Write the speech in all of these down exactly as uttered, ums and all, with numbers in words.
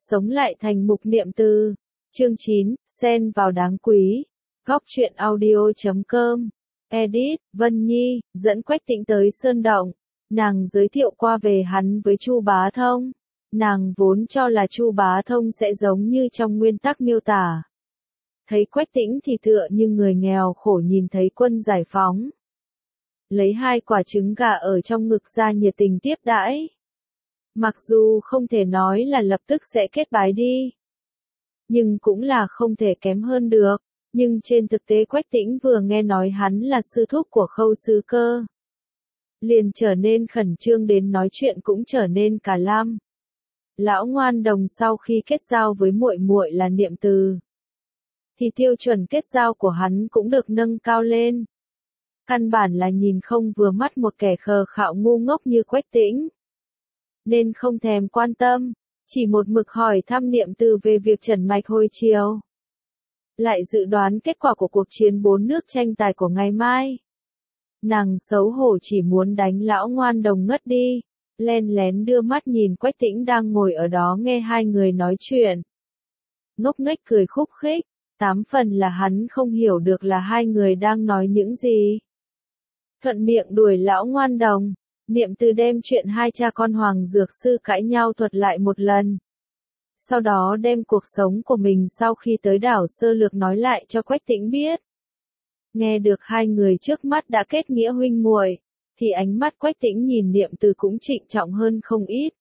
Sống lại thành mục niệm từ. Chương chín, xen vào đáng quý. Góc truyện audio chấm com. Edit, Vân Nhi, dẫn Quách Tĩnh tới Sơn Động. Nàng giới thiệu qua về hắn với Chu Bá Thông. Nàng vốn cho là Chu Bá Thông sẽ giống như trong nguyên tắc miêu tả. Thấy Quách Tĩnh thì tựa như người nghèo khổ nhìn thấy quân giải phóng. Lấy hai quả trứng gà ở trong ngực ra nhiệt tình tiếp đãi. Mặc dù không thể nói là lập tức sẽ kết bái đi. Nhưng cũng là không thể kém hơn được. Nhưng trên thực tế Quách Tĩnh vừa nghe nói hắn là sư thúc của Khâu Sứ Cơ. Liền trở nên khẩn trương đến nói chuyện cũng trở nên cả lam. Lão Ngoan Đồng sau khi kết giao với muội muội là Niệm Từ. Thì tiêu chuẩn kết giao của hắn cũng được nâng cao lên. Căn bản là nhìn không vừa mắt một kẻ khờ khạo ngu ngốc như Quách Tĩnh. Nên không thèm quan tâm, chỉ một mực hỏi thăm Niệm Từ về việc trần mạch hồi chiều. Lại dự đoán kết quả của cuộc chiến bốn nước tranh tài của ngày mai. Nàng xấu hổ chỉ muốn đánh Lão Ngoan Đồng ngất đi, len lén đưa mắt nhìn Quách Tĩnh đang ngồi ở đó nghe hai người nói chuyện. Ngốc nghếch cười khúc khích, tám phần là hắn không hiểu được là hai người đang nói những gì. Thuận miệng đuổi Lão Ngoan Đồng, Niệm Từ đem chuyện hai cha con Hoàng Dược Sư cãi nhau thuật lại một lần. Sau đó đem cuộc sống của mình sau khi tới đảo sơ lược nói lại cho Quách Tĩnh biết. Nghe được hai người trước mắt đã kết nghĩa huynh muội, thì ánh mắt Quách Tĩnh nhìn Niệm Từ cũng trịnh trọng hơn không ít.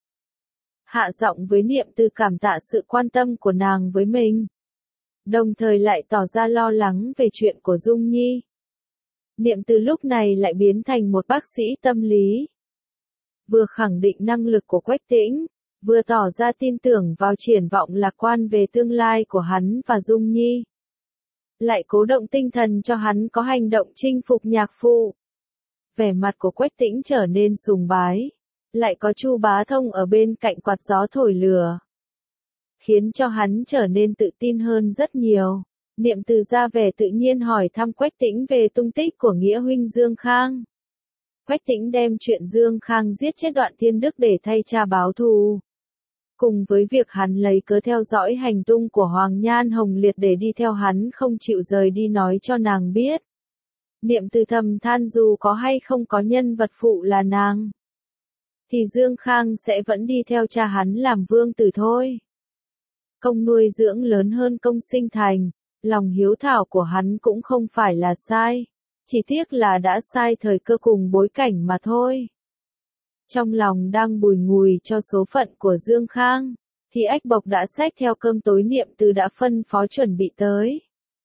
Hạ giọng với Niệm Từ cảm tạ sự quan tâm của nàng với mình. Đồng thời lại tỏ ra lo lắng về chuyện của Dung Nhi. Niệm Từ lúc này lại biến thành một bác sĩ tâm lý. Vừa khẳng định năng lực của Quách Tĩnh, vừa tỏ ra tin tưởng vào triển vọng lạc quan về tương lai của hắn và Dung Nhi. Lại cố động tinh thần cho hắn có hành động chinh phục nhạc phụ. Vẻ mặt của Quách Tĩnh trở nên sùng bái. Lại có Chu Bá Thông ở bên cạnh quạt gió thổi lửa. Khiến cho hắn trở nên tự tin hơn rất nhiều. Niệm Từ ra vẻ tự nhiên hỏi thăm Quách Tĩnh về tung tích của nghĩa huynh Dương Khang. Quách Tĩnh đem chuyện Dương Khang giết chết Đoạn Thiên Đức để thay cha báo thù. Cùng với việc hắn lấy cớ theo dõi hành tung của Hoàng Nhan Hồng Liệt để đi theo hắn không chịu rời đi nói cho nàng biết. Niệm Từ thầm than dù có hay không có nhân vật phụ là nàng. Thì Dương Khang sẽ vẫn đi theo cha hắn làm vương tử thôi. Công nuôi dưỡng lớn hơn công sinh thành, lòng hiếu thảo của hắn cũng không phải là sai. Chỉ tiếc là đã sai thời cơ cùng bối cảnh mà thôi. Trong lòng đang bùi ngùi cho số phận của Dương Khang, thì Ách Bộc đã xách theo cơm tối Niệm Từ đã phân phó chuẩn bị tới.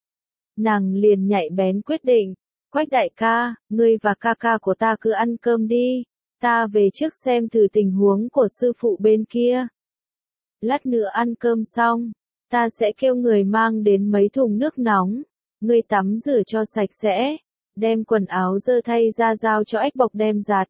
Nàng liền nhạy bén quyết định, Quách đại ca, ngươi và ca ca của ta cứ ăn cơm đi, ta về trước xem thử tình huống của sư phụ bên kia. Lát nữa ăn cơm xong, ta sẽ kêu người mang đến mấy thùng nước nóng, ngươi tắm rửa cho sạch sẽ, đem quần áo dơ thay ra giao cho Ách Bộc đem giặt.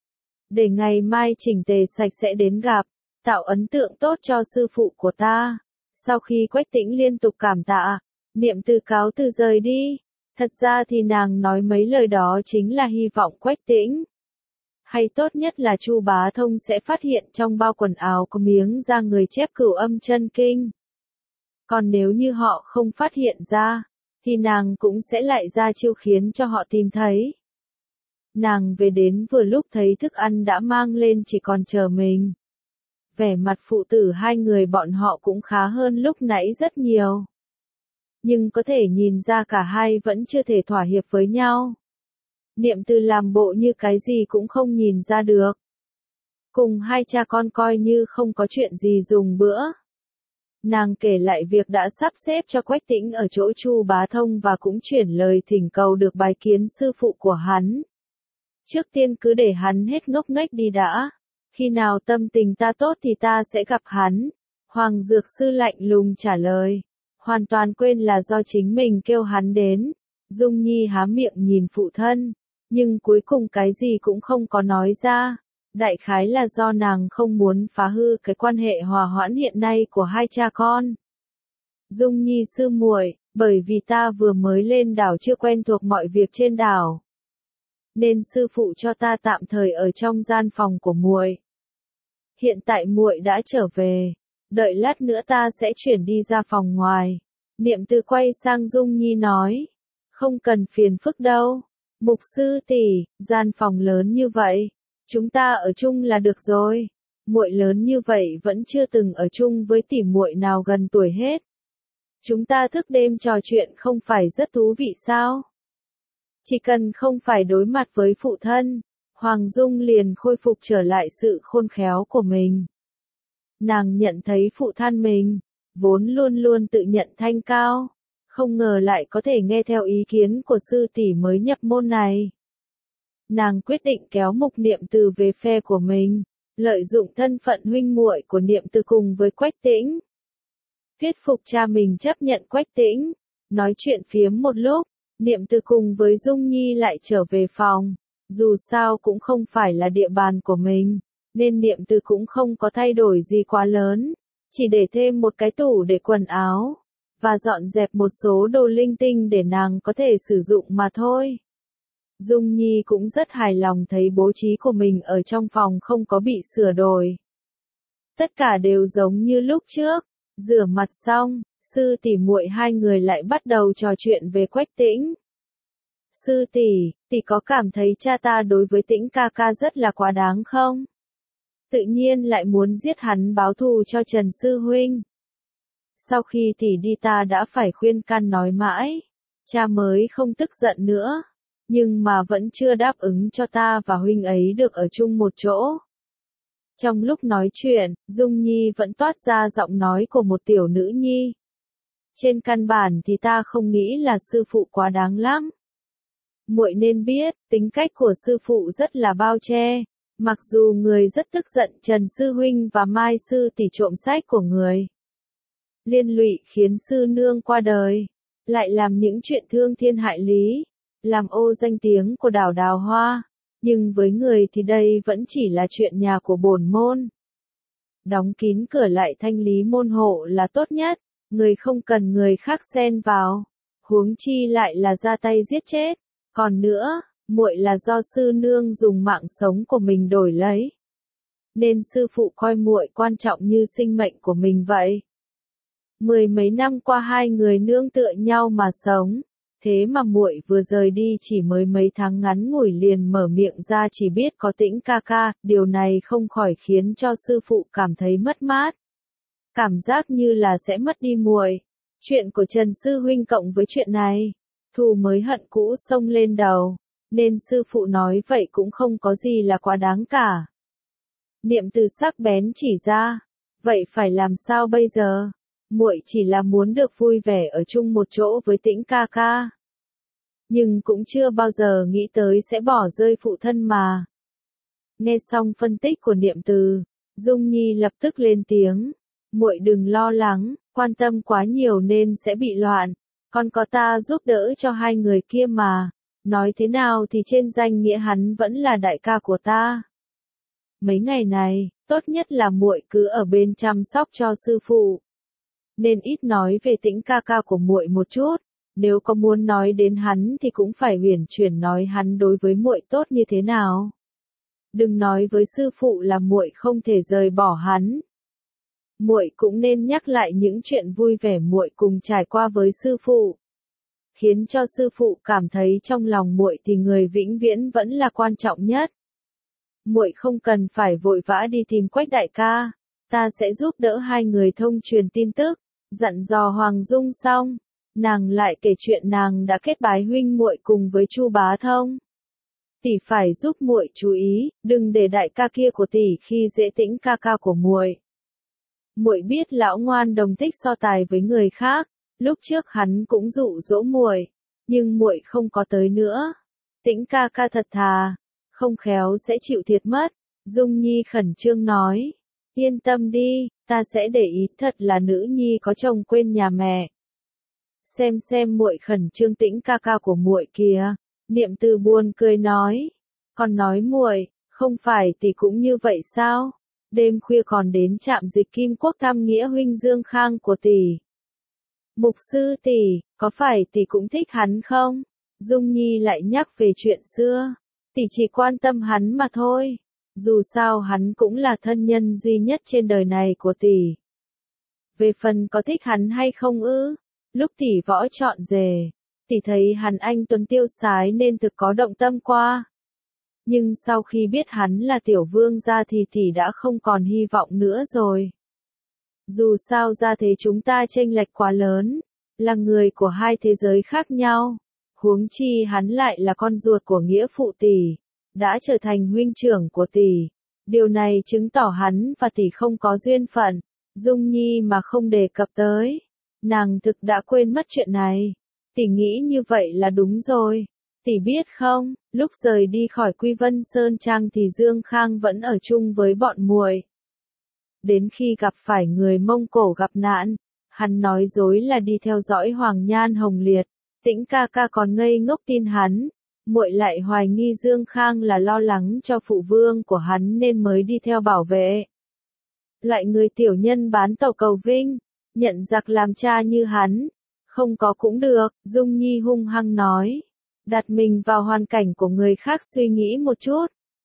Để ngày mai chỉnh tề sạch sẽ đến gặp, tạo ấn tượng tốt cho sư phụ của ta. Sau khi Quách Tĩnh liên tục cảm tạ, Niệm Từ cáo từ rời đi. Thật ra thì nàng nói mấy lời đó chính là hy vọng Quách Tĩnh, hay tốt nhất là Chu Bá Thông sẽ phát hiện trong bao quần áo có miếng da người chép Cửu Âm Chân Kinh. Còn nếu như họ không phát hiện ra, thì nàng cũng sẽ lại ra chiêu khiến cho họ tìm thấy. Nàng về đến vừa lúc thấy thức ăn đã mang lên chỉ còn chờ mình. Vẻ mặt phụ tử hai người bọn họ cũng khá hơn lúc nãy rất nhiều. Nhưng có thể nhìn ra cả hai vẫn chưa thể thỏa hiệp với nhau. Niệm Từ làm bộ như cái gì cũng không nhìn ra được. Cùng hai cha con coi như không có chuyện gì dùng bữa. Nàng kể lại việc đã sắp xếp cho Quách Tĩnh ở chỗ Chu Bá Thông và cũng chuyển lời thỉnh cầu được bái kiến sư phụ của hắn. Trước tiên cứ để hắn hết ngốc nghếch đi đã. Khi nào tâm tình ta tốt thì ta sẽ gặp hắn. Hoàng Dược Sư lạnh lùng trả lời. Hoàn toàn quên là do chính mình kêu hắn đến. Dung Nhi há miệng nhìn phụ thân. Nhưng cuối cùng cái gì cũng không có nói ra. Đại khái là do nàng không muốn phá hư cái quan hệ hòa hoãn hiện nay của hai cha con. Dung Nhi sư muội, bởi vì ta vừa mới lên đảo chưa quen thuộc mọi việc trên đảo. Nên sư phụ cho ta tạm thời ở trong gian phòng của muội. Hiện tại muội đã trở về, đợi lát nữa ta sẽ chuyển đi ra phòng ngoài. Niệm Từ quay sang Dung Nhi nói, không cần phiền phức đâu. Mục sư tỷ, gian phòng lớn như vậy, chúng ta ở chung là được rồi. Muội lớn như vậy vẫn chưa từng ở chung với tỷ muội nào gần tuổi hết. Chúng ta thức đêm trò chuyện không phải rất thú vị sao? Chỉ cần không phải đối mặt với phụ thân, Hoàng Dung liền khôi phục trở lại sự khôn khéo của mình. Nàng nhận thấy phụ thân mình, vốn luôn luôn tự nhận thanh cao, không ngờ lại có thể nghe theo ý kiến của sư tỷ mới nhập môn này. Nàng quyết định kéo Mục Niệm Từ về phe của mình, lợi dụng thân phận huynh muội của Niệm Từ cùng với Quách Tĩnh. Thuyết phục cha mình chấp nhận Quách Tĩnh, nói chuyện phiếm một lúc, Niệm Từ cùng với Dung Nhi lại trở về phòng, dù sao cũng không phải là địa bàn của mình, nên Niệm Từ cũng không có thay đổi gì quá lớn, chỉ để thêm một cái tủ để quần áo, và dọn dẹp một số đồ linh tinh để nàng có thể sử dụng mà thôi. Dung Nhi cũng rất hài lòng thấy bố trí của mình ở trong phòng không có bị sửa đổi. Tất cả đều giống như lúc trước, rửa mặt xong, sư tỷ muội hai người lại bắt đầu trò chuyện về Quách Tĩnh. Sư tỷ, tỷ có cảm thấy cha ta đối với Tĩnh ca ca rất là quá đáng không? Tự nhiên lại muốn giết hắn báo thù cho Trần sư huynh. Sau khi tỷ đi ta đã phải khuyên can nói mãi, cha mới không tức giận nữa, nhưng mà vẫn chưa đáp ứng cho ta và huynh ấy được ở chung một chỗ. Trong lúc nói chuyện, Dung Nhi vẫn toát ra giọng nói của một tiểu nữ nhi. Trên căn bản thì ta không nghĩ là sư phụ quá đáng lắm. Muội nên biết, tính cách của sư phụ rất là bao che, mặc dù người rất tức giận Trần sư huynh và Mai sư tỷ trộm sách của người, liên lụy khiến sư nương qua đời, lại làm những chuyện thương thiên hại lý, làm ô danh tiếng của đảo Đào Hoa, nhưng với người thì đây vẫn chỉ là chuyện nhà của bổn môn. Đóng kín cửa lại thanh lý môn hộ là tốt nhất, người không cần người khác xen vào, huống chi lại là ra tay giết chết. Còn nữa, muội là do sư nương dùng mạng sống của mình đổi lấy, nên sư phụ coi muội quan trọng như sinh mệnh của mình vậy. Mười mấy năm qua hai người nương tựa nhau mà sống, thế mà muội vừa rời đi chỉ mới mấy tháng ngắn ngủi liền mở miệng ra chỉ biết có Tĩnh ca ca, điều này không khỏi khiến cho sư phụ cảm thấy mất mát. Cảm giác như là sẽ mất đi muội. Chuyện của Trần sư huynh cộng với chuyện này, thù mới hận cũ xông lên đầu, nên sư phụ nói vậy cũng không có gì là quá đáng cả. Niệm Từ sắc bén chỉ ra, vậy phải làm sao bây giờ? Muội chỉ là muốn được vui vẻ ở chung một chỗ với Tĩnh ca ca, nhưng cũng chưa bao giờ nghĩ tới sẽ bỏ rơi phụ thân mà. Nghe xong phân tích của Niệm Từ, Dung Nhi lập tức lên tiếng, muội đừng lo lắng, quan tâm quá nhiều nên sẽ bị loạn, còn có ta giúp đỡ cho hai người kia mà, nói thế nào thì trên danh nghĩa hắn vẫn là đại ca của ta. Mấy ngày này, tốt nhất là muội cứ ở bên chăm sóc cho sư phụ, nên ít nói về Tĩnh ca ca của muội một chút, nếu có muốn nói đến hắn thì cũng phải uyển chuyển nói hắn đối với muội tốt như thế nào. Đừng nói với sư phụ là muội không thể rời bỏ hắn. Muội cũng nên nhắc lại những chuyện vui vẻ muội cùng trải qua với sư phụ, khiến cho sư phụ cảm thấy trong lòng muội thì người vĩnh viễn vẫn là quan trọng nhất. Muội không cần phải vội vã đi tìm Quách đại ca, ta sẽ giúp đỡ hai người thông truyền tin tức. Dặn dò Hoàng Dung xong, nàng lại kể chuyện nàng đã kết bái huynh muội cùng với Chu Bá Thông. Tỷ phải giúp muội chú ý, đừng để đại ca kia của tỷ khi dễ Tĩnh ca ca của muội. Muội biết lão ngoan đồng thích so tài với người khác, lúc trước hắn cũng dụ dỗ muội, nhưng muội không có tới nữa. Tĩnh ca ca thật thà, không khéo sẽ chịu thiệt mất. Dung Nhi khẩn trương nói, yên tâm đi, ta sẽ để ý, thật là nữ nhi có chồng quên nhà mẹ. Xem xem muội khẩn trương Tĩnh ca ca của muội kìa. Niệm Từ buồn cười nói, còn nói muội, không phải tỷ cũng như vậy sao? Đêm khuya còn đến trạm dịch Kim Quốc thăm nghĩa huynh Dương Khang của tỷ. Mục sư tỷ, có phải tỷ cũng thích hắn không? Dung Nhi lại nhắc về chuyện xưa, tỷ chỉ quan tâm hắn mà thôi. Dù sao hắn cũng là thân nhân duy nhất trên đời này của tỷ. Về phần có thích hắn hay không ư? Lúc tỷ võ chọn rể, tỷ thấy hắn anh tuấn tiêu sái nên thực có động tâm qua. Nhưng sau khi biết hắn là tiểu vương gia thì tỷ đã không còn hy vọng nữa rồi. Dù sao ra thế chúng ta chênh lệch quá lớn, là người của hai thế giới khác nhau. Huống chi hắn lại là con ruột của nghĩa phụ tỷ, đã trở thành huynh trưởng của tỷ. Điều này chứng tỏ hắn và tỷ không có duyên phận. Dung Nhi mà không đề cập tới, nàng thực đã quên mất chuyện này. Tỷ nghĩ như vậy là đúng rồi. Tỷ biết không, lúc rời đi khỏi Quy Vân Sơn Trang thì Dương Khang vẫn ở chung với bọn muội. Đến khi gặp phải người Mông Cổ gặp nạn, hắn nói dối là đi theo dõi Hoàng Nhan Hồng Liệt. Tĩnh ca ca còn ngây ngốc tin hắn, muội lại hoài nghi Dương Khang là lo lắng cho phụ vương của hắn nên mới đi theo bảo vệ. Loại người tiểu nhân bán tàu cầu vinh, nhận giặc làm cha như hắn, không có cũng được, Dung Nhi hung hăng nói. Đặt mình vào hoàn cảnh của người khác suy nghĩ một chút.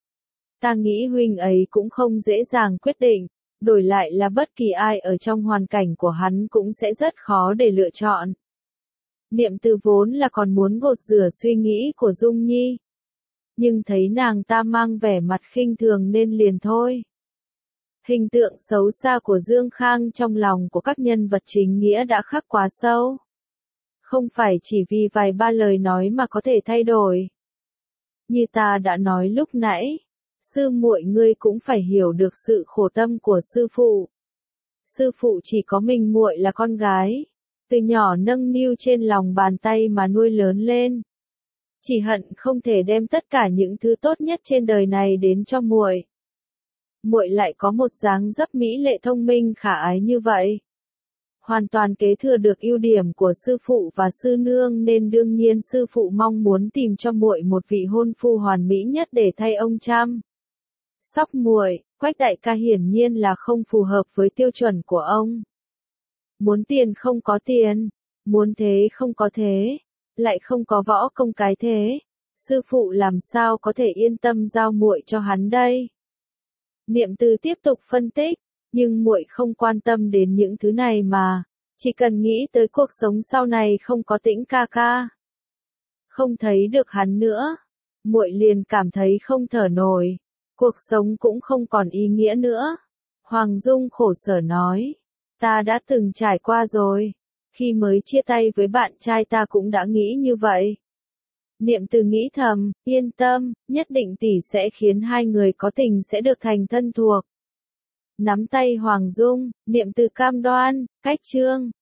Ta nghĩ huynh ấy cũng không dễ dàng quyết định, đổi lại là bất kỳ ai ở trong hoàn cảnh của hắn cũng sẽ rất khó để lựa chọn. Niệm Từ vốn là còn muốn gột rửa suy nghĩ của Dung Nhi. Nhưng thấy nàng ta mang vẻ mặt khinh thường nên liền thôi. Hình tượng xấu xa của Dương Khang trong lòng của các nhân vật chính nghĩa đã khắc quá sâu. Không phải chỉ vì vài ba lời nói mà có thể thay đổi. Như ta đã nói lúc nãy, sư muội ngươi cũng phải hiểu được sự khổ tâm của sư phụ. Sư phụ chỉ có mình muội là con gái, từ nhỏ nâng niu trên lòng bàn tay mà nuôi lớn lên. Chỉ hận không thể đem tất cả những thứ tốt nhất trên đời này đến cho muội. Muội lại có một dáng dấp mỹ lệ thông minh khả ái như vậy. Hoàn toàn kế thừa được ưu điểm của sư phụ và sư nương nên đương nhiên sư phụ mong muốn tìm cho muội một vị hôn phu hoàn mỹ nhất để thay ông chăm sóc muội. Quách đại ca hiển nhiên là không phù hợp với tiêu chuẩn của ông. Muốn tiền không có tiền, muốn thế không có thế, lại không có võ công cái thế. Sư phụ làm sao có thể yên tâm giao muội cho hắn đây? Niệm Từ tiếp tục phân tích, nhưng muội không quan tâm đến những thứ này mà, chỉ cần nghĩ tới cuộc sống sau này không có Tĩnh ca ca. Không thấy được hắn nữa, muội liền cảm thấy không thở nổi, cuộc sống cũng không còn ý nghĩa nữa. Hoàng Dung khổ sở nói, ta đã từng trải qua rồi, khi mới chia tay với bạn trai ta cũng đã nghĩ như vậy. Niệm Từ nghĩ thầm, yên tâm, nhất định tỷ sẽ khiến hai người có tình sẽ được thành thân thuộc. Nắm tay Hoàng Dung, Niệm Từ cam đoan, cách chương.